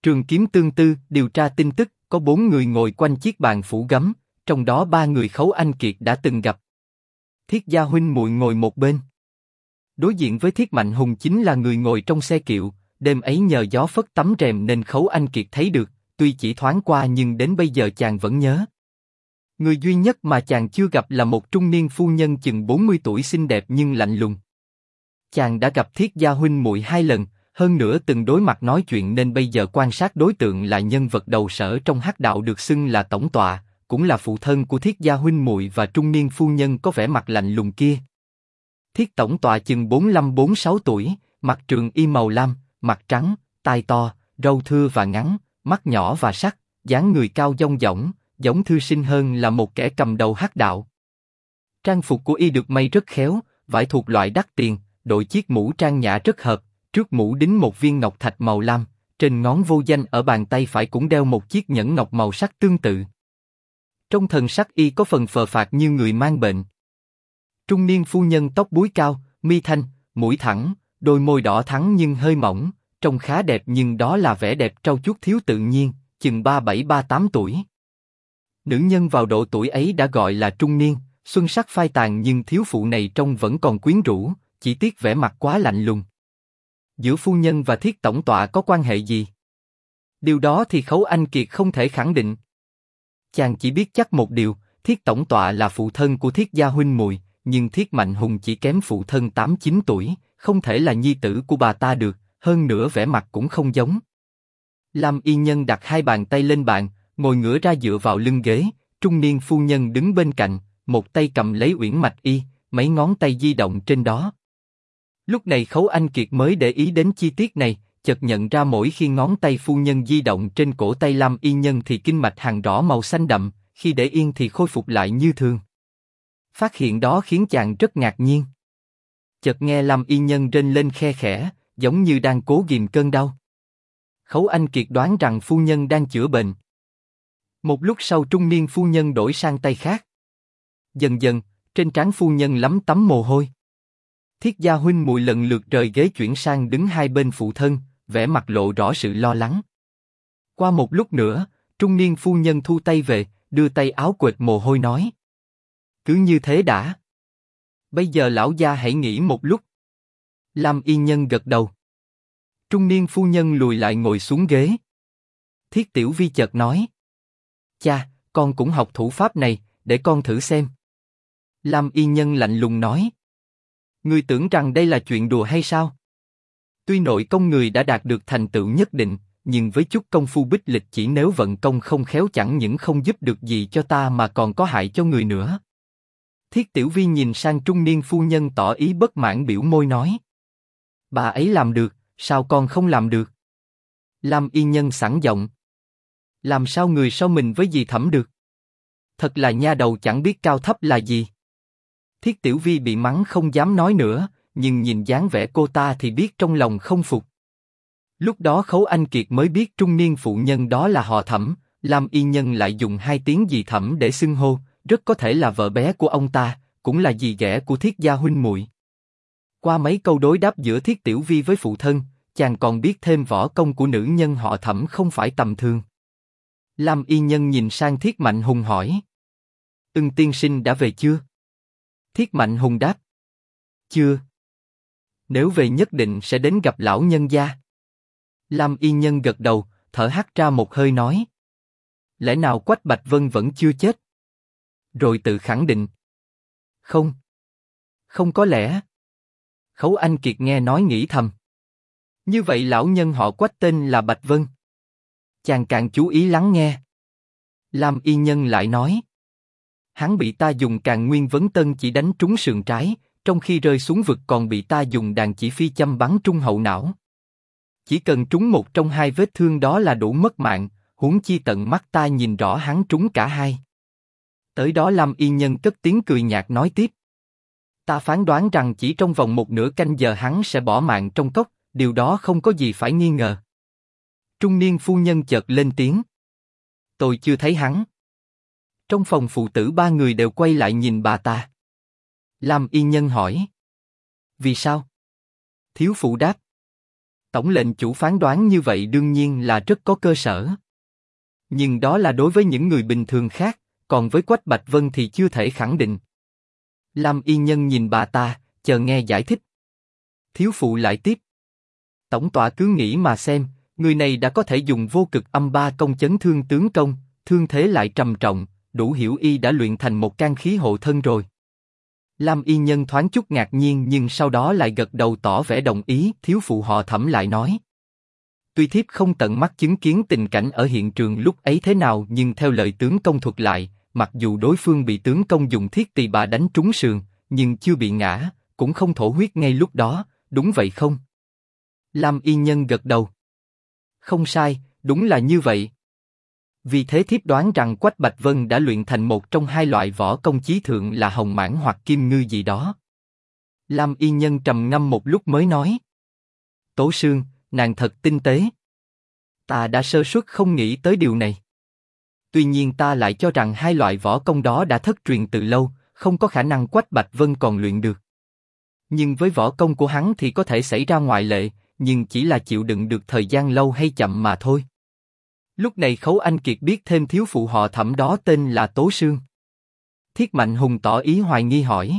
Trường Kiếm Tương Tư điều tra tin tức, có 4 người ngồi quanh chiếc bàn phủ gấm, trong đó 3 người Khấu Anh Kiệt đã từng gặp. Thiết gia huynh muội ngồi một bên. Đối diện với Thiết Mạnh Hùng chính là người ngồi trong xe kiệu, đêm ấy nhờ gió phất tấm rèm nên Khấu Anh Kiệt thấy được, tuy chỉ thoáng qua nhưng đến bây giờ chàng vẫn nhớ. Người duy nhất mà chàng chưa gặp là một trung niên phu nhân chừng 40 tuổi xinh đẹp nhưng lạnh lùng. Chàng đã gặp Thiết gia huynh muội 2 lần, hơn nữa từng đối mặt nói chuyện nên bây giờ quan sát đối tượng là nhân vật đầu sở trong hắc đạo được xưng là tổng tọa, cũng là phụ thân của Thiết gia huynh muội và trung niên phu nhân có vẻ mặt lạnh lùng kia. Thiết tổng tọa chừng 45-46 tuổi, mặc trường y màu lam, mặt trắng, tai to, râu thưa và ngắn, mắt nhỏ và sắc, dáng người cao dong dỏng, giống thư sinh hơn là một kẻ cầm đầu hắc đạo. Trang phục của y được may rất khéo, vải thuộc loại đắt tiền, đội chiếc mũ trang nhã rất hợp, trước mũ đính một viên ngọc thạch màu lam, trên ngón vô danh ở bàn tay phải cũng đeo một chiếc nhẫn ngọc màu sắc tương tự. Trong thần sắc y có phần phờ phạc như người mang bệnh. Trung niên phu nhân tóc búi cao, mi thanh, mũi thẳng, đôi môi đỏ thắm nhưng hơi mỏng, trông khá đẹp nhưng đó là vẻ đẹp trau chuốt thiếu tự nhiên, chừng 37-38 tuổi. Nữ nhân vào độ tuổi ấy đã gọi là trung niên, xuân sắc phai tàn nhưng thiếu phụ này trông vẫn còn quyến rũ, chỉ tiếc vẻ mặt quá lạnh lùng. Giữa phu nhân và Thiết tổng tọa có quan hệ gì? Điều đó thì Khấu Anh Kiệt không thể khẳng định. Chàng chỉ biết chắc một điều, Thiết tổng tọa là phụ thân của Thiết gia huynh muội, nhưng Thiết Mạnh Hùng chỉ kém phụ thân 8-9 tuổi, không thể là nhi tử của bà ta được, hơn nữa vẻ mặt cũng không giống. Lam y nhân đặt 2 bàn tay lên bàn, ngồi ngửa ra dựa vào lưng ghế, trung niên phu nhân đứng bên cạnh, một tay cầm lấy uyển mạch y, mấy ngón tay di động trên đó. Lúc này Khấu Anh Kiệt mới để ý đến chi tiết này, chợt nhận ra mỗi khi ngón tay phu nhân di động trên cổ tay Lam y nhân thì kinh mạch hằn rõ màu xanh đậm, khi để yên thì khôi phục lại như thường. Phát hiện đó khiến chàng rất ngạc nhiên. Chợt nghe Lam y nhân rên lên khe khẽ, giống như đang cố ghìm cơn đau. Khấu Anh Kiệt đoán rằng phu nhân đang chữa bệnh. Một lúc sau trung niên phu nhân đổi sang tay khác. Dần dần, trên trán phu nhân lấm tấm mồ hôi. Thiết gia huynh muội lần lượt rời ghế chuyển sang đứng hai bên phụ thân, vẻ mặt lộ rõ sự lo lắng. Qua một lúc nữa, trung niên phu nhân thu tay về, đưa tay áo quệt mồ hôi nói: cứ như thế đã. Bây giờ lão gia hãy nghỉ một lúc. Lam y nhân gật đầu. Trung niên phu nhân lùi lại ngồi xuống ghế. Thiết Tiểu Vi chợt nói: cha, con cũng học thủ pháp này, để con thử xem. Lam y nhân lạnh lùng nói: ngươi tưởng rằng đây là chuyện đùa hay sao? Tuy nội công người đã đạt được thành tựu nhất định, nhưng với chút công phu bích lịch chỉ nếu vận công không khéo chẳng những không giúp được gì cho ta mà còn có hại cho người nữa. Thiết Tiểu Vi nhìn sang trung niên phu nhân tỏ ý bất mãn biểu môi nói: bà ấy làm được, sao con không làm được? Lam y nhân sẵn giọng: làm sao người sau mình với dì Thẩm được? Thật là nha đầu chẳng biết cao thấp là gì. Thiết Tiểu Vi bị mắng không dám nói nữa, nhưng nhìn dáng vẻ cô ta thì biết trong lòng không phục. Lúc đó Khấu Anh Kiệt mới biết trung niên phụ nhân đó là họ Thẩm, Lam y nhân lại dùng 2 tiếng dì Thẩm để xưng hô, rất có thể là vợ bé của ông ta, cũng là dì ghẻ của Thiết gia huynh muội. Qua mấy câu đối đáp giữa Thiết Tiểu Vi với phụ thân, chàng còn biết thêm võ công của nữ nhân họ Thẩm không phải tầm thường. Lam y nhân nhìn sang Thiết Mạnh Hùng hỏi: Ưng tiên sinh đã về chưa? Thiết Mạnh Hùng đáp: chưa. Nếu về nhất định sẽ đến gặp lão nhân gia. Lam y nhân gật đầu, thở hắt ra một hơi nói: lẽ nào Quách Bạch Vân vẫn chưa chết? Rồi tự khẳng định: không, không có lẽ. Khấu Anh Kiệt nghe nói nghĩ thầm: như vậy lão nhân họ Quách tên là Bạch Vân. Chàng càng chú ý lắng nghe. Lam y nhân lại nói: hắn bị ta dùng Càn Nguyên Vấn Tân chỉ đánh trúng sườn trái, trong khi rơi xuống vực còn bị ta dùng đàn chỉ phi châm bắn trúng hậu não. Chỉ cần trúng một trong 2 vết thương đó là đủ mất mạng, huống chi tận mắt ta nhìn rõ hắn trúng cả 2. Tới đó Lam y nhân cất tiếng cười nhạt nói tiếp: ta phán đoán rằng chỉ trong vòng 1 nửa canh giờ hắn sẽ bỏ mạng trong cốc, điều đó không có gì phải nghi ngờ. Trung niên phu nhân chợt lên tiếng: tôi chưa thấy hắn. Trong phòng phụ tử 3 người đều quay lại nhìn bà ta. Lam y nhân hỏi: vì sao? Thiếu phụ đáp: Tổng lệnh chủ phán đoán như vậy đương nhiên là rất có cơ sở. Nhưng đó là đối với những người bình thường khác, còn với Quách Bạch Vân thì chưa thể khẳng định. Lam Y Nhân nhìn bà ta, chờ nghe giải thích. Thiếu phụ lại tiếp. Tổng tọa cứ nghĩ mà xem, người này đã có thể dùng vô cực âm ba công chấn thương tướng công, thương thế lại trầm trọng, đủ hiểu y đã luyện thành một can khí hộ thân rồi. Lam Y Nhân thoáng chút ngạc nhiên nhưng sau đó lại gật đầu tỏ vẻ đồng ý. Thiếu phụ họ Thẩm lại nói. Tuy thiếp không tận mắt chứng kiến tình cảnh ở hiện trường lúc ấy thế nào, nhưng theo lời tướng công thuật lại, mặc dù đối phương bị tướng công dùng thiết tỳ bà đánh trúng sườn, nhưng chưa bị ngã, cũng không thổ huyết ngay lúc đó, đúng vậy không? Lam Y Nhân gật đầu. Không sai, đúng là như vậy. Vì thế thiếp đoán rằng Quách Bạch Vân đã luyện thành một trong hai loại võ công chí thượng là hồng mãng hoặc kim ngư gì đó. Lam Y Nhân trầm ngâm một lúc mới nói. Tố Sương, nàng thật tinh tế. Ta đã sơ suất không nghĩ tới điều này. Tuy nhiên ta lại cho rằng hai loại võ công đó đã thất truyền từ lâu, không có khả năng Quách Bạch Vân còn luyện được. Nhưng với võ công của hắn thì có thể xảy ra ngoại lệ, nhưng chỉ là chịu đựng được thời gian lâu hay chậm mà thôi. Lúc này Khấu Anh Kiệt biết thêm thiếu phụ họ Thẩm đó tên là Tố Sương. Thiết Mạnh Hùng tỏ ý hoài nghi hỏi.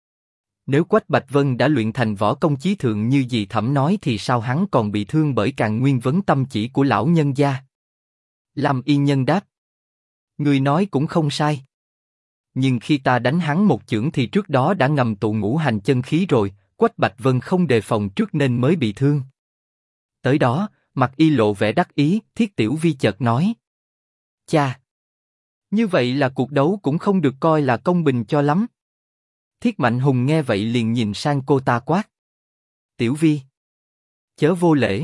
Nếu Quách Bạch Vân đã luyện thành võ công chí thượng như dì Thẩm nói thì sao hắn còn bị thương bởi Càn Nguyên Vấn Tâm Chỉ của lão nhân gia? Lam Y Nhân đáp. Người nói cũng không sai. Nhưng khi ta đánh hắn một chưởng thì trước đó đã ngầm tụ ngũ hành chân khí rồi, Quách Bạch Vân không đề phòng trước nên mới bị thương. Tới đó, mặt y lộ vẻ đắc ý, Thiết Tiểu Vi chợt nói. Cha! Như vậy là cuộc đấu cũng không được coi là công bình cho lắm. Thiết Mạnh Hùng nghe vậy liền nhìn sang cô ta quát. Tiểu Vi! Chớ vô lễ!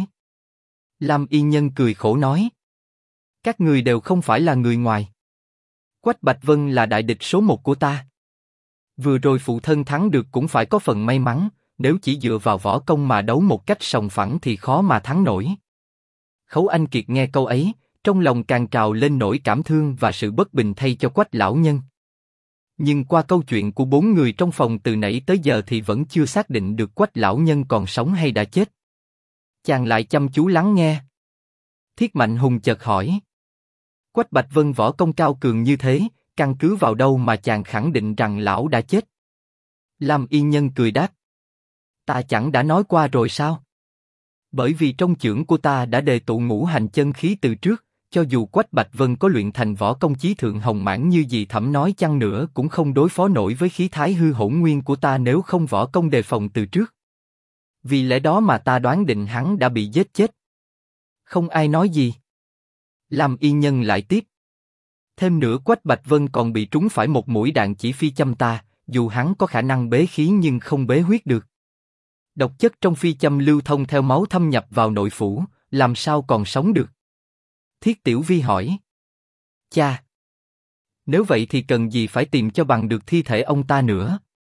Lam Y Nhân cười khổ nói. Các người đều không phải là người ngoài. Quách Bạch Vân là đại địch số một của ta. Vừa rồi phụ thân thắng được cũng phải có phần may mắn, nếu chỉ dựa vào võ công mà đấu một cách sòng phẳng thì khó mà thắng nổi. Khấu Anh Kiệt nghe câu ấy, trong lòng càng trào lên nỗi cảm thương và sự bất bình thay cho Quách lão nhân. Nhưng qua câu chuyện của bốn người trong phòng từ nãy tới giờ thì vẫn chưa xác định được Quách lão nhân còn sống hay đã chết. Chàng lại chăm chú lắng nghe. Thiết Mạnh Hùng chợt hỏi. Quách Bạch Vân võ công cao cường như thế, căn cứ vào đâu mà chàng khẳng định rằng lão đã chết? Lam Y Nhân cười đáp. Ta chẳng đã nói qua rồi sao? Bởi vì trong chưởng của ta đã đề tụ ngũ hành chân khí từ trước, cho dù Quách Bạch Vân có luyện thành võ công chí thượng hồng mãng như dì Thẩm nói chăng nữa cũng không đối phó nổi với khí thái hư hỗn nguyên của ta nếu không võ công đề phòng từ trước. Vì lẽ đó mà ta đoán định hắn đã bị giết chết. Không ai nói gì. Lam Y Nhân lại tiếp. Thêm nữa Quách Bạch Vân còn bị trúng phải một mũi đạn chỉ phi châm ta, dù hắn có khả năng bế khí nhưng không bế huyết được. Độc chất trong phi châm lưu thông theo máu thâm nhập vào nội phủ, làm sao còn sống được? Thiết Tiểu Vi hỏi. Cha! Nếu vậy thì cần gì phải tìm cho bằng được thi thể ông ta nữa?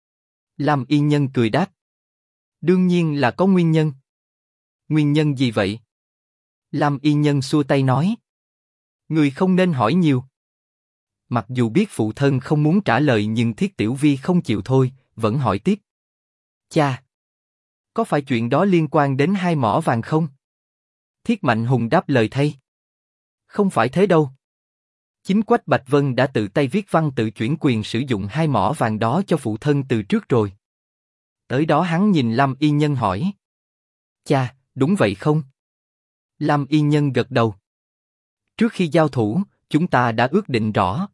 Lam Y Nhân cười đáp. Đương nhiên là có nguyên nhân. Nguyên nhân gì vậy? Lam Y Nhân xua tay nói. Người không nên hỏi nhiều. Mặc dù biết phụ thân không muốn trả lời nhưng Thiết Tiểu Vi không chịu thôi, vẫn hỏi tiếp. Cha! Có phải chuyện đó liên quan đến hai mỏ vàng không? Thiết Mạnh Hùng đáp lời thay. Không phải thế đâu. Chính Quách Bạch Vân đã tự tay viết văn tự chuyển quyền sử dụng hai mỏ vàng đó cho phụ thân từ trước rồi. Tới đó hắn nhìn Lam Y Nhân hỏi. Cha, đúng vậy không? Lam Y Nhân gật đầu. Trước khi giao thủ, chúng ta đã ước định rõ.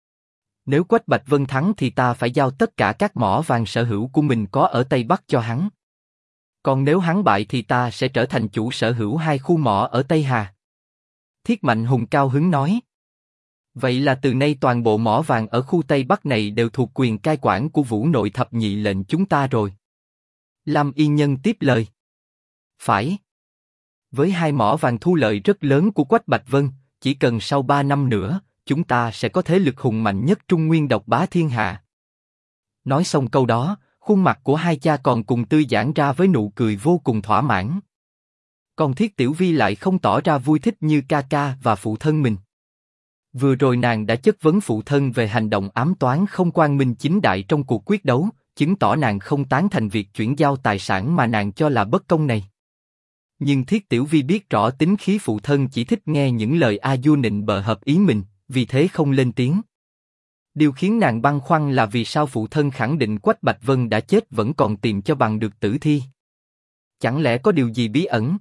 Nếu Quách Bạch Vân thắng thì ta phải giao tất cả các mỏ vàng sở hữu của mình có ở Tây Bắc cho hắn. Còn nếu hắn bại thì ta sẽ trở thành chủ sở hữu hai khu mỏ ở Tây Hà. Thiết Mạnh Hùng cao hứng nói. Vậy là từ nay toàn bộ mỏ vàng ở khu Tây Bắc này đều thuộc quyền cai quản của Vũ Nội Thập Nhị lệnh chúng ta rồi. Lam Y Nhân tiếp lời. Phải. Với hai mỏ vàng thu lợi rất lớn của Quách Bạch Vân, chỉ cần sau 3 năm nữa, chúng ta sẽ có thế lực hùng mạnh nhất Trung Nguyên độc bá thiên hạ. Nói xong câu đó, khuôn mặt của hai cha còn cùng tươi giãn ra với nụ cười vô cùng thỏa mãn. Còn Thiết Tiểu Vi lại không tỏ ra vui thích như ca ca và phụ thân mình. Vừa rồi nàng đã chất vấn phụ thân về hành động ám toán không quang minh chính đại trong cuộc quyết đấu, chứng tỏ nàng không tán thành việc chuyển giao tài sản mà nàng cho là bất công này. Nhưng Thiết Tiểu Vi biết rõ tính khí phụ thân chỉ thích nghe những lời a du nịnh bợ hợp ý mình, vì thế không lên tiếng. Điều khiến nàng băn khoăn là vì sao phụ thân khẳng định Quách Bạch Vân đã chết vẫn còn tìm cho bằng được tử thi. Chẳng lẽ có điều gì bí ẩn?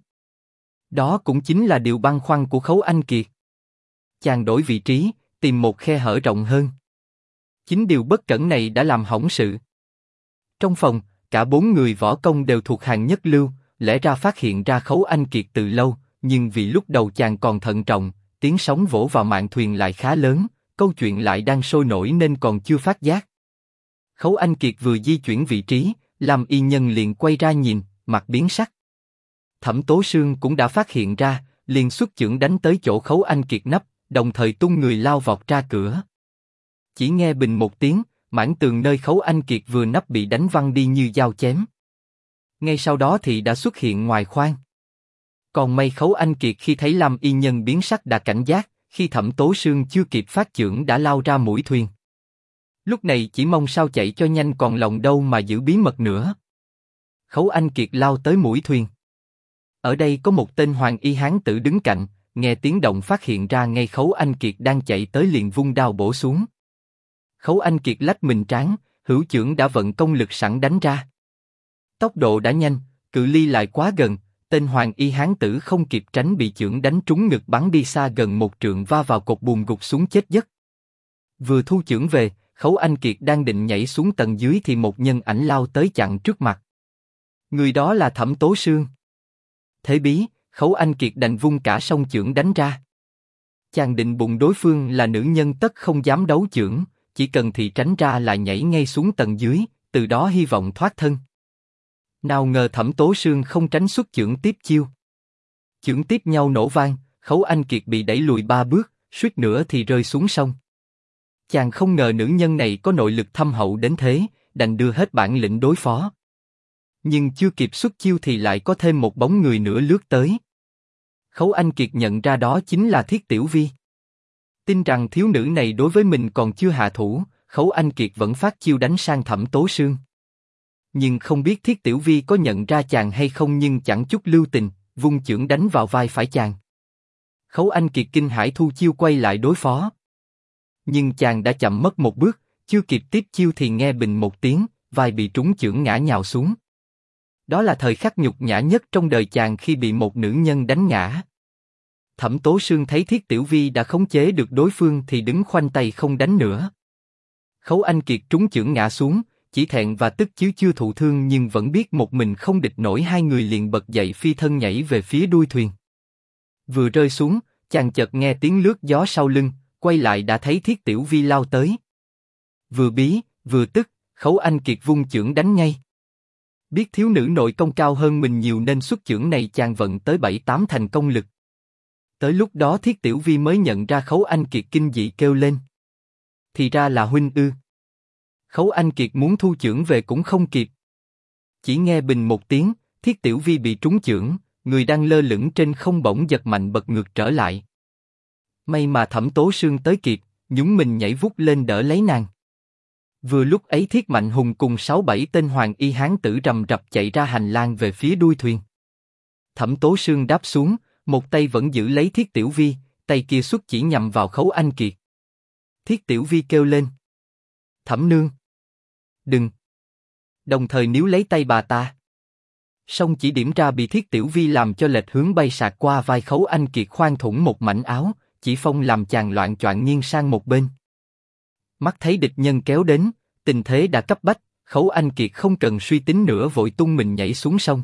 Đó cũng chính là điều băn khoăn của Khấu Anh Kiệt. Chàng đổi vị trí, tìm một khe hở rộng hơn. Chính điều bất cẩn này đã làm hỏng sự. Trong phòng, cả 4 người võ công đều thuộc hàng nhất lưu, lẽ ra phát hiện ra Khấu Anh Kiệt từ lâu, nhưng vì lúc đầu chàng còn thận trọng, tiếng sóng vỗ vào mạn thuyền lại khá lớn, câu chuyện lại đang sôi nổi nên còn chưa phát giác. Khấu Anh Kiệt vừa di chuyển vị trí, Lâm Y Nhân liền quay ra nhìn, mặt biến sắc. Thẩm Tố Sương cũng đã phát hiện ra, liền xuất chưởng đánh tới chỗ Khấu Anh Kiệt nấp, đồng thời tung người lao vọt ra cửa. Chỉ nghe bình một tiếng, mảng tường nơi Khấu Anh Kiệt vừa nấp bị đánh văng đi như dao chém. Ngay sau đó thì đã xuất hiện ngoài khoang. Còn may Khấu Anh Kiệt khi thấy Lâm Y Nhân biến sắc đã cảnh giác, khi Thẩm Tố Sương chưa kịp phát chưởng đã lao ra mũi thuyền. Lúc này chỉ mong sao chạy cho nhanh còn lòng đâu mà giữ bí mật nữa. Khấu Anh Kiệt lao tới mũi thuyền. Ở đây có một tên hoàng y hán tử đứng cạnh, nghe tiếng động phát hiện ra ngay Khấu Anh Kiệt đang chạy tới liền vung đao bổ xuống. Khấu Anh Kiệt lách mình trán, hữu chưởng đã vận công lực sẵn đánh ra. Tốc độ đã nhanh, cự ly lại quá gần, tên hoàng y hán tử không kịp tránh bị chưởng đánh trúng ngực bắn đi xa gần 1 trượng va vào cột buồm gục xuống chết giấc. Vừa thu chưởng về, Khấu Anh Kiệt đang định nhảy xuống tầng dưới thì một nhân ảnh lao tới chặn trước mặt. Người đó là Thẩm Tố Sương. Thế bí, Khấu Anh Kiệt đành vung cả song chưởng đánh ra. Chàng định bụng đối phương là nữ nhân tất không dám đấu chưởng, chỉ cần thì tránh ra là nhảy ngay xuống tầng dưới, từ đó hy vọng thoát thân. Nào ngờ Thẩm Tố Sương không tránh xuất chưởng tiếp chiêu. Chưởng tiếp nhau nổ vang, Khấu Anh Kiệt bị đẩy lùi 3 bước, suýt nữa thì rơi xuống sông. Chàng không ngờ nữ nhân này có nội lực thâm hậu đến thế, đành đưa hết bản lĩnh đối phó. Nhưng chưa kịp xuất chiêu thì lại có thêm một bóng người nữa lướt tới. Khấu Anh Kiệt nhận ra đó chính là Thiết Tiểu Vi. Tin rằng thiếu nữ này đối với mình còn chưa hạ thủ, Khấu Anh Kiệt vẫn phát chiêu đánh sang Thẩm Tố Sương. Nhưng không biết Thiết Tiểu Vi có nhận ra chàng hay không, nhưng chẳng chút lưu tình, vung chưởng đánh vào vai phải chàng. Khấu Anh Kiệt kinh hãi thu chiêu quay lại đối phó. Nhưng chàng đã chậm mất 1 bước, chưa kịp tiếp chiêu thì nghe bình một tiếng, vai bị trúng chưởng ngã nhào xuống. Đó là thời khắc nhục nhã nhất trong đời chàng khi bị một nữ nhân đánh ngã. Thẩm Tố Sương thấy Thiết Tiểu Vi đã khống chế được đối phương thì đứng khoanh tay không đánh nữa. Khấu Anh Kiệt trúng chưởng ngã xuống, chỉ thẹn và tức chứ chưa thụ thương nhưng vẫn biết một mình không địch nổi, hai người liền bật dậy phi thân nhảy về phía đuôi thuyền. Vừa rơi xuống, chàng chợt nghe tiếng lướt gió sau lưng, quay lại đã thấy Thiết Tiểu Vi lao tới. Vừa bí, vừa tức, Khấu Anh Kiệt vung chưởng đánh ngay. Biết thiếu nữ nội công cao hơn mình nhiều nên xuất chưởng này chàng vận tới 7-8 thành công lực. Tới lúc đó Thiết Tiểu Vi mới nhận ra Khấu Anh Kiệt kinh dị kêu lên. Thì ra là huynh ư. Khấu Anh Kiệt muốn thu chưởng về cũng không kịp. Chỉ nghe bình một tiếng, Thiết Tiểu Vi bị trúng chưởng, người đang lơ lửng trên không bỗng giật mạnh bật ngược trở lại. May mà Thẩm Tố Sương tới kịp, nhúng mình nhảy vút lên đỡ lấy nàng. Vừa lúc ấy Thiết Mạnh Hùng cùng 6-7 tên hoàng y hán tử rầm rập chạy ra hành lang về phía đuôi thuyền. Thẩm Tố Sương đáp xuống, một tay vẫn giữ lấy Thiết Tiểu Vi, tay kia xuất chỉ nhằm vào Khấu Anh Kiệt. Thiết Tiểu Vi kêu lên. Thẩm nương. Đừng. Đồng thời níu lấy tay bà ta. Song chỉ điểm ra bị Thiết Tiểu Vi làm cho lệch hướng bay sạc qua vai Khấu Anh Kiệt, khoan thủng một mảnh áo, chỉ phong làm chàng loạn choạng nghiêng sang một bên. Mắt thấy địch nhân kéo đến, tình thế đã cấp bách, Khấu Anh Kiệt không cần suy tính nữa vội tung mình nhảy xuống sông.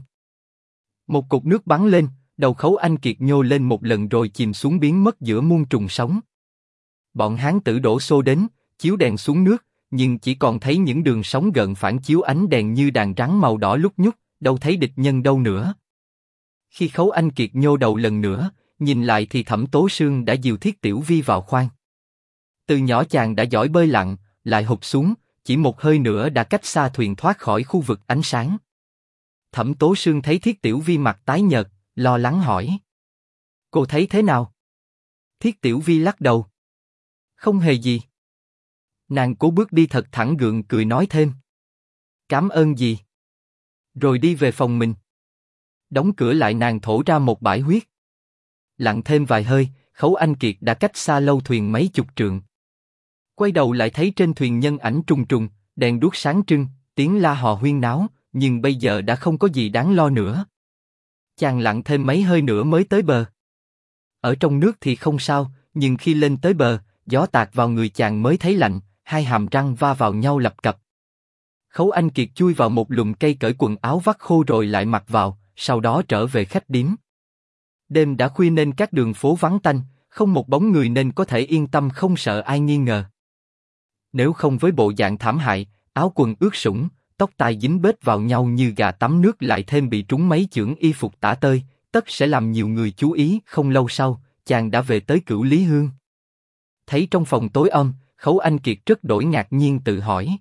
Một cột nước bắn lên, đầu Khấu Anh Kiệt nhô lên một lần rồi chìm xuống biến mất giữa muôn trùng sóng. Bọn hán tử đổ xô đến, chiếu đèn xuống nước, nhưng chỉ còn thấy những đường sóng gợn phản chiếu ánh đèn như đàn rắn màu đỏ lúc nhúc, đâu thấy địch nhân đâu nữa. Khi Khấu Anh Kiệt nhô đầu lần nữa, nhìn lại thì Thẩm Tố Sương đã dìu Thiết Tiểu Vi vào khoang. Từ nhỏ chàng đã giỏi bơi lặn, lại hụt xuống, chỉ một hơi nữa đã cách xa thuyền thoát khỏi khu vực ánh sáng. Thẩm Tố Sương thấy Thiết Tiểu Vi mặt tái nhợt, lo lắng hỏi. Cô thấy thế nào? Thiết Tiểu Vi lắc đầu. Không hề gì. Nàng cố bước đi thật thẳng gượng cười nói thêm. Cảm ơn gì? Rồi đi về phòng mình. Đóng cửa lại nàng thổ ra một bãi huyết. Lặng thêm vài hơi, Khấu Anh Kiệt đã cách xa lâu thuyền mấy chục trượng. Quay đầu lại thấy trên thuyền nhân ảnh trùng trùng, đèn đuốc sáng trưng, tiếng la hò huyên náo, nhưng bây giờ đã không có gì đáng lo nữa. Chàng lặn thêm mấy hơi nữa mới tới bờ. Ở trong nước thì không sao, nhưng khi lên tới bờ, gió tạt vào người chàng mới thấy lạnh, hai hàm răng va vào nhau lập cập. Khấu Anh Kiệt chui vào một lùm cây cởi quần áo vắt khô rồi lại mặc vào, sau đó trở về khách điếm. Đêm đã khuya nên các đường phố vắng tanh, không một bóng người nên có thể yên tâm không sợ ai nghi ngờ. Nếu không với bộ dạng thảm hại, áo quần ướt sũng, tóc tai dính bết vào nhau như gà tắm nước lại thêm bị trúng mấy chưởng y phục tả tơi, tất sẽ làm nhiều người chú ý. Không lâu sau, chàng đã về tới Cửu Lý Hương. Thấy trong phòng tối om, Khấu Anh Kiệt rất đổi ngạc nhiên tự hỏi.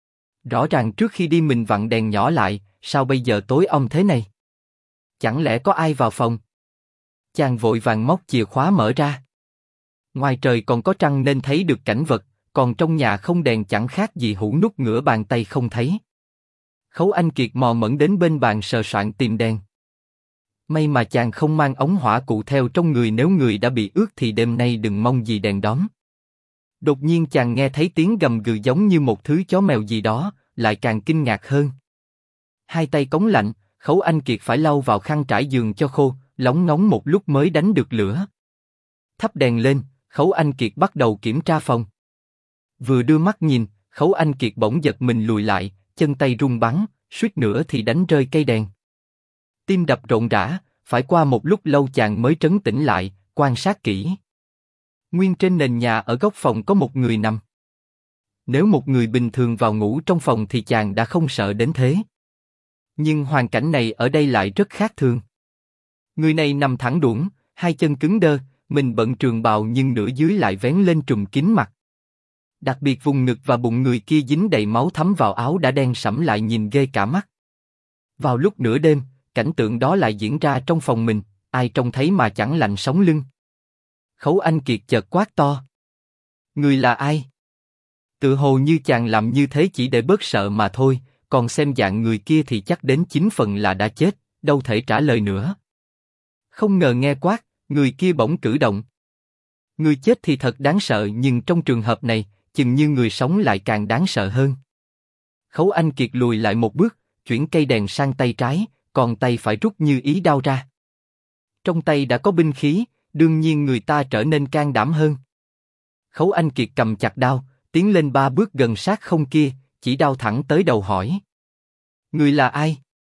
Rõ ràng trước khi đi mình vặn đèn nhỏ lại, sao bây giờ tối om thế này? Chẳng lẽ có ai vào phòng? Chàng vội vàng móc chìa khóa mở ra. Ngoài trời còn có trăng nên thấy được cảnh vật, còn trong nhà không đèn chẳng khác gì hũ nút ngửa bàn tay không thấy. Khấu Anh Kiệt mò mẫm đến bên bàn sờ soạn tìm đèn. May mà chàng không mang ống hỏa cụ theo trong người, nếu người đã bị ướt thì đêm nay đừng mong gì đèn đóm. Đột nhiên chàng nghe thấy tiếng gầm gừ giống như một thứ chó mèo gì đó, lại càng kinh ngạc hơn. Hai tay cống lạnh, Khấu Anh Kiệt phải lau vào khăn trải giường cho khô, lóng ngóng một lúc mới đánh được lửa. Thắp đèn lên, Khấu Anh Kiệt bắt đầu kiểm tra phòng. Vừa đưa mắt nhìn, Khấu Anh Kiệt bỗng giật mình lùi lại, chân tay run bắn, suýt nữa thì đánh rơi cây đèn. Tim đập rộn rã, phải qua một lúc lâu chàng mới trấn tĩnh lại, quan sát kỹ. Nguyên trên nền nhà ở góc phòng có một người nằm. Nếu một người bình thường vào ngủ trong phòng thì chàng đã không sợ đến thế. Nhưng hoàn cảnh này ở đây lại rất khác thường. Người này nằm thẳng đuỗng, hai chân cứng đơ, mình bận trường bào nhưng nửa dưới lại vén lên trùm kín mặt. Đặc biệt vùng ngực và bụng người kia dính đầy máu thấm vào áo đã đen sẫm lại nhìn ghê cả mắt. Vào lúc nửa đêm, cảnh tượng đó lại diễn ra trong phòng mình, ai trông thấy mà chẳng lạnh sống lưng. Khấu Anh Kiệt chợt quát to. Người là ai? Tự hồ như chàng làm như thế chỉ để bớt sợ mà thôi, còn xem dạng người kia thì chắc đến 9 phần là đã chết, đâu thể trả lời nữa. Không ngờ nghe quát, người kia bỗng cử động. Người chết thì thật đáng sợ nhưng trong trường hợp này, chừng như người sống lại càng đáng sợ hơn. Khấu Anh Kiệt lùi lại một bước, chuyển cây đèn sang tay trái, còn tay phải rút như ý đao ra. Trong tay đã có binh khí, đương nhiên người ta trở nên can đảm hơn. Khấu Anh Kiệt cầm chặt đao, tiến lên 3 bước gần sát không kia, chỉ đao thẳng tới đầu hỏi. Người là ai?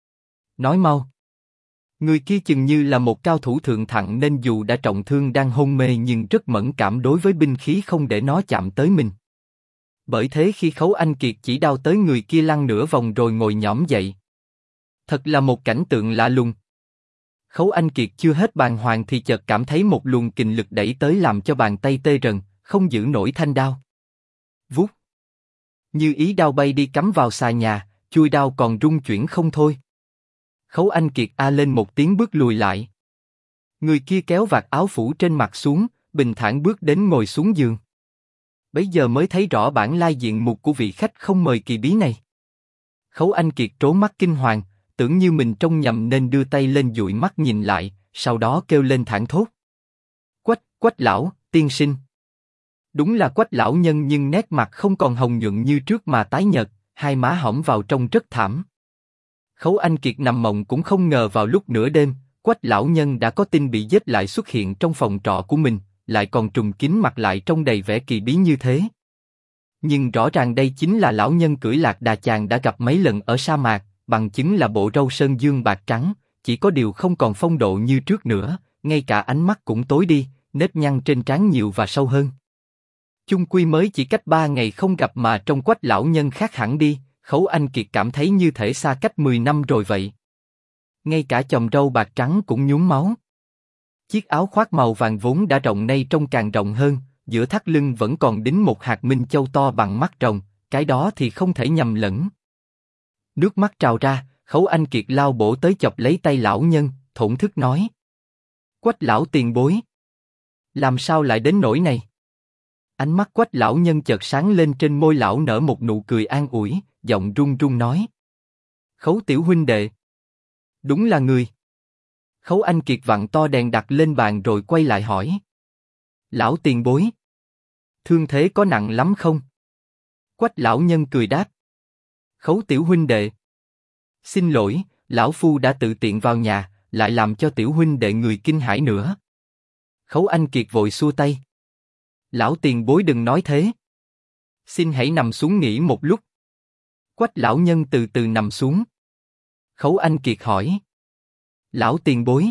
Nói mau. Người kia chừng như là một cao thủ thượng thặng nên dù đã trọng thương đang hôn mê nhưng rất mẫn cảm đối với binh khí, không để nó chạm tới mình. Bởi thế khi Khấu Anh Kiệt chỉ đao tới, người kia lăn nửa vòng rồi ngồi nhõm dậy. Thật là một cảnh tượng lạ lùng. Khấu Anh Kiệt chưa hết bàng hoàng thì chợt cảm thấy một luồng kình lực đẩy tới làm cho bàn tay tê rần, không giữ nổi thanh đao. Vút. Như ý đao bay đi cắm vào xà nhà, chuôi đao còn rung chuyển không thôi. Khấu Anh Kiệt a lên một tiếng bước lùi lại. Người kia kéo vạt áo phủ trên mặt xuống, bình thản bước đến ngồi xuống giường. Bấy giờ mới thấy rõ bản lai diện mục của vị khách không mời kỳ bí này. Khấu Anh Kiệt trố mắt kinh hoàng, tưởng như mình trông nhầm nên đưa tay lên dụi mắt nhìn lại, sau đó kêu lên thảng thốt. Quách lão, tiên sinh. Đúng là Quách lão nhân nhưng nét mặt không còn hồng nhuận như trước mà tái nhợt, hai má hõm vào trông rất thảm. Khấu Anh Kiệt nằm mộng cũng không ngờ vào lúc nửa đêm, Quách lão nhân đã có tin bị giết lại xuất hiện trong phòng trọ của mình, lại còn trùng kín mặt lại trông đầy vẻ kỳ bí như thế. Nhưng rõ ràng đây chính là lão nhân cưỡi lạc đà chàng đã gặp mấy lần ở sa mạc, bằng chứng là bộ râu sơn dương bạc trắng, chỉ có điều không còn phong độ như trước nữa, ngay cả ánh mắt cũng tối đi, nếp nhăn trên trán nhiều và sâu hơn. Chung quy mới chỉ cách 3 ngày không gặp mà trong Quách lão nhân khác hẳn đi, Khấu Anh Kiệt cảm thấy như thể xa cách 10 năm rồi vậy. Ngay cả chòm râu bạc trắng cũng nhuốm máu. Chiếc áo khoác màu vàng vốn đã rộng nay trông càng rộng hơn, giữa thắt lưng vẫn còn đính một hạt minh châu to bằng mắt rồng, cái đó thì không thể nhầm lẫn. Nước mắt trào ra, Khấu Anh Kiệt lao bổ tới chọc lấy tay lão nhân, thổn thức nói. Quách lão tiền bối. Làm sao lại đến nỗi này? Ánh mắt Quách lão nhân chợt sáng lên, trên môi lão nở một nụ cười an ủi, giọng run run nói. Khấu tiểu huynh đệ. Đúng là người. Khấu Anh Kiệt vặn to đèn đặt lên bàn rồi quay lại hỏi. Lão tiền bối, thương thế có nặng lắm không? Quách lão nhân cười đáp. Khấu tiểu huynh đệ. Xin lỗi, lão phu đã tự tiện vào nhà, lại làm cho tiểu huynh đệ người kinh hãi nữa. Khấu Anh Kiệt vội xua tay. Lão tiền bối đừng nói thế. Xin hãy nằm xuống nghỉ một lúc. Quách lão nhân từ từ nằm xuống. Khấu Anh Kiệt hỏi. Lão tiền bối.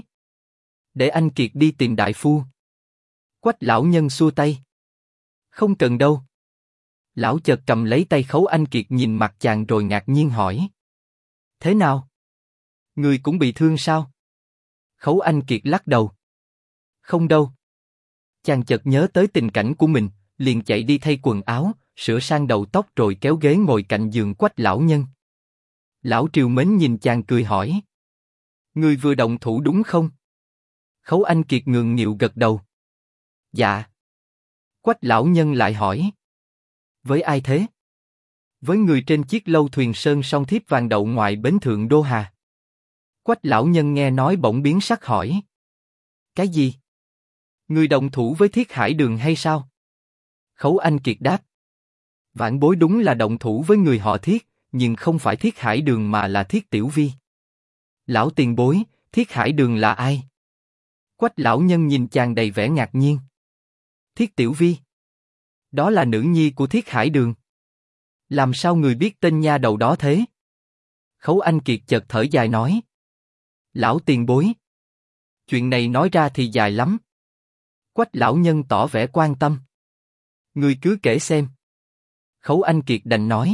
Để anh Kiệt đi tìm đại phu. Quách lão nhân xua tay. Không cần đâu. Lão chợt cầm lấy tay Khấu Anh Kiệt nhìn mặt chàng rồi ngạc nhiên hỏi. Thế nào? Người cũng bị thương sao? Khấu Anh Kiệt lắc đầu. Không đâu. Chàng chợt nhớ tới tình cảnh của mình, liền chạy đi thay quần áo, sửa sang đầu tóc rồi kéo ghế ngồi cạnh giường Quách lão nhân. Lão triều mến nhìn chàng cười hỏi. Người vừa động thủ đúng không? Khấu Anh Kiệt ngượng nghịu gật đầu. Dạ. Quách lão nhân lại hỏi. Với ai thế? Với người trên chiếc lâu thuyền sơn song thiếp vàng đậu ngoài bến thượng Đô Hà. Quách lão nhân nghe nói bỗng biến sắc hỏi. Cái gì? Người đồng thủ với Thiết Hải Đường hay sao? Khấu Anh Kiệt đáp. Vãn bối đúng là động thủ với người họ Thiết, nhưng không phải Thiết Hải Đường mà là Thiết Tiểu Vi. Lão tiền bối, Thiết Hải Đường là ai? Quách lão nhân nhìn chàng đầy vẻ ngạc nhiên. Thiết Tiểu Vi? Đó là nữ nhi của Thiết Hải Đường. Làm sao người biết tên nha đầu đó thế? Khấu Anh Kiệt chợt thở dài nói. Lão tiền bối. Chuyện này nói ra thì dài lắm. Quách lão nhân tỏ vẻ quan tâm. Người cứ kể xem. Khấu Anh Kiệt đành nói.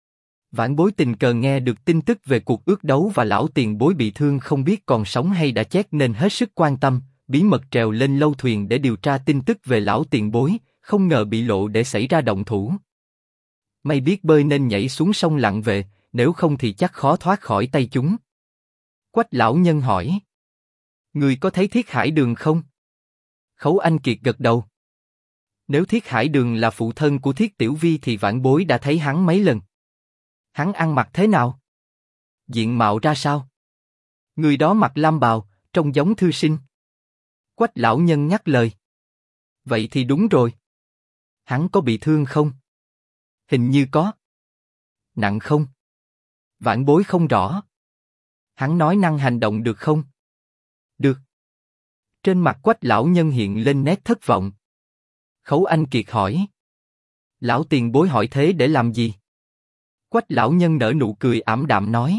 Vãn bối tình cờ nghe được tin tức về cuộc ước đấu và lão tiền bối bị thương không biết còn sống hay đã chết nên hết sức quan tâm, bí mật trèo lên lâu thuyền để điều tra tin tức về lão tiền bối, không ngờ bị lộ để xảy ra động thủ. May biết bơi nên nhảy xuống sông lặn về, nếu không thì chắc khó thoát khỏi tay chúng. Quách lão nhân hỏi. Người có thấy Thiết Hải Đường không? Khấu Anh Kiệt gật đầu. Nếu Thiết Hải Đường là phụ thân của Thiết Tiểu Vi thì vãn bối đã thấy hắn mấy lần. Hắn ăn mặc thế nào? Diện mạo ra sao? Người đó mặc lam bào, trông giống thư sinh. Quách lão nhân nhắc lời. Vậy thì đúng rồi. Hắn có bị thương không? Hình như có. Nặng không? Vãn bối không rõ. Hắn nói năng hành động được không? Được. Trên mặt Quách lão nhân hiện lên nét thất vọng. Khấu Anh Kiệt hỏi. Lão tiền bối hỏi thế để làm gì? Quách lão nhân nở nụ cười ảm đạm nói.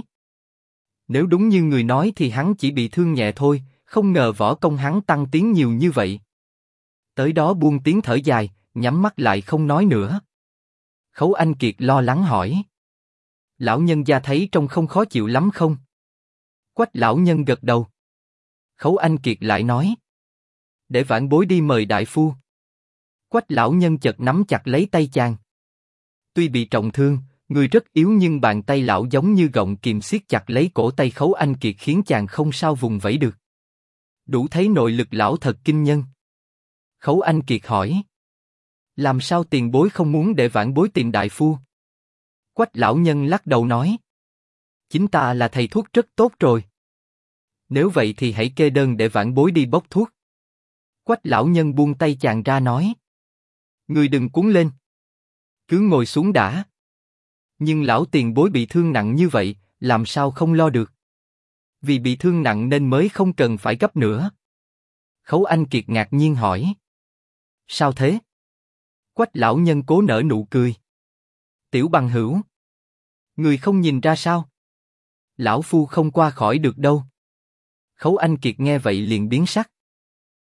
Nếu đúng như người nói thì hắn chỉ bị thương nhẹ thôi, không ngờ võ công hắn tăng tiến nhiều như vậy. Tới đó buông tiếng thở dài, nhắm mắt lại không nói nữa. Khấu Anh Kiệt lo lắng hỏi. Lão nhân gia thấy trông không khó chịu lắm không? Quách lão nhân gật đầu. Khấu Anh Kiệt lại nói. Để vãn bối đi mời đại phu. Quách lão nhân chợt nắm chặt lấy tay chàng. Tuy bị trọng thương, người rất yếu nhưng bàn tay lão giống như gọng kìm siết chặt lấy cổ tay Khấu Anh Kiệt khiến chàng không sao vùng vẫy được. Đủ thấy nội lực lão thật kinh nhân. Khấu Anh Kiệt hỏi. Làm sao tiền bối không muốn để vãn bối tìm đại phu? Quách lão nhân lắc đầu nói. Chính ta là thầy thuốc rất tốt rồi. Nếu vậy thì hãy kê đơn để vãn bối đi bốc thuốc. Quách lão nhân buông tay chàng ra nói. Người đừng cuống lên. Cứ ngồi xuống đã. Nhưng lão tiền bối bị thương nặng như vậy, làm sao không lo được? Vì bị thương nặng nên mới không cần phải gấp nữa. Khấu Anh Kiệt ngạc nhiên hỏi. Sao thế? Quách lão nhân cố nở nụ cười. Tiểu bằng hữu. Người không nhìn ra sao? Lão phu không qua khỏi được đâu. Khấu Anh Kiệt nghe vậy liền biến sắc.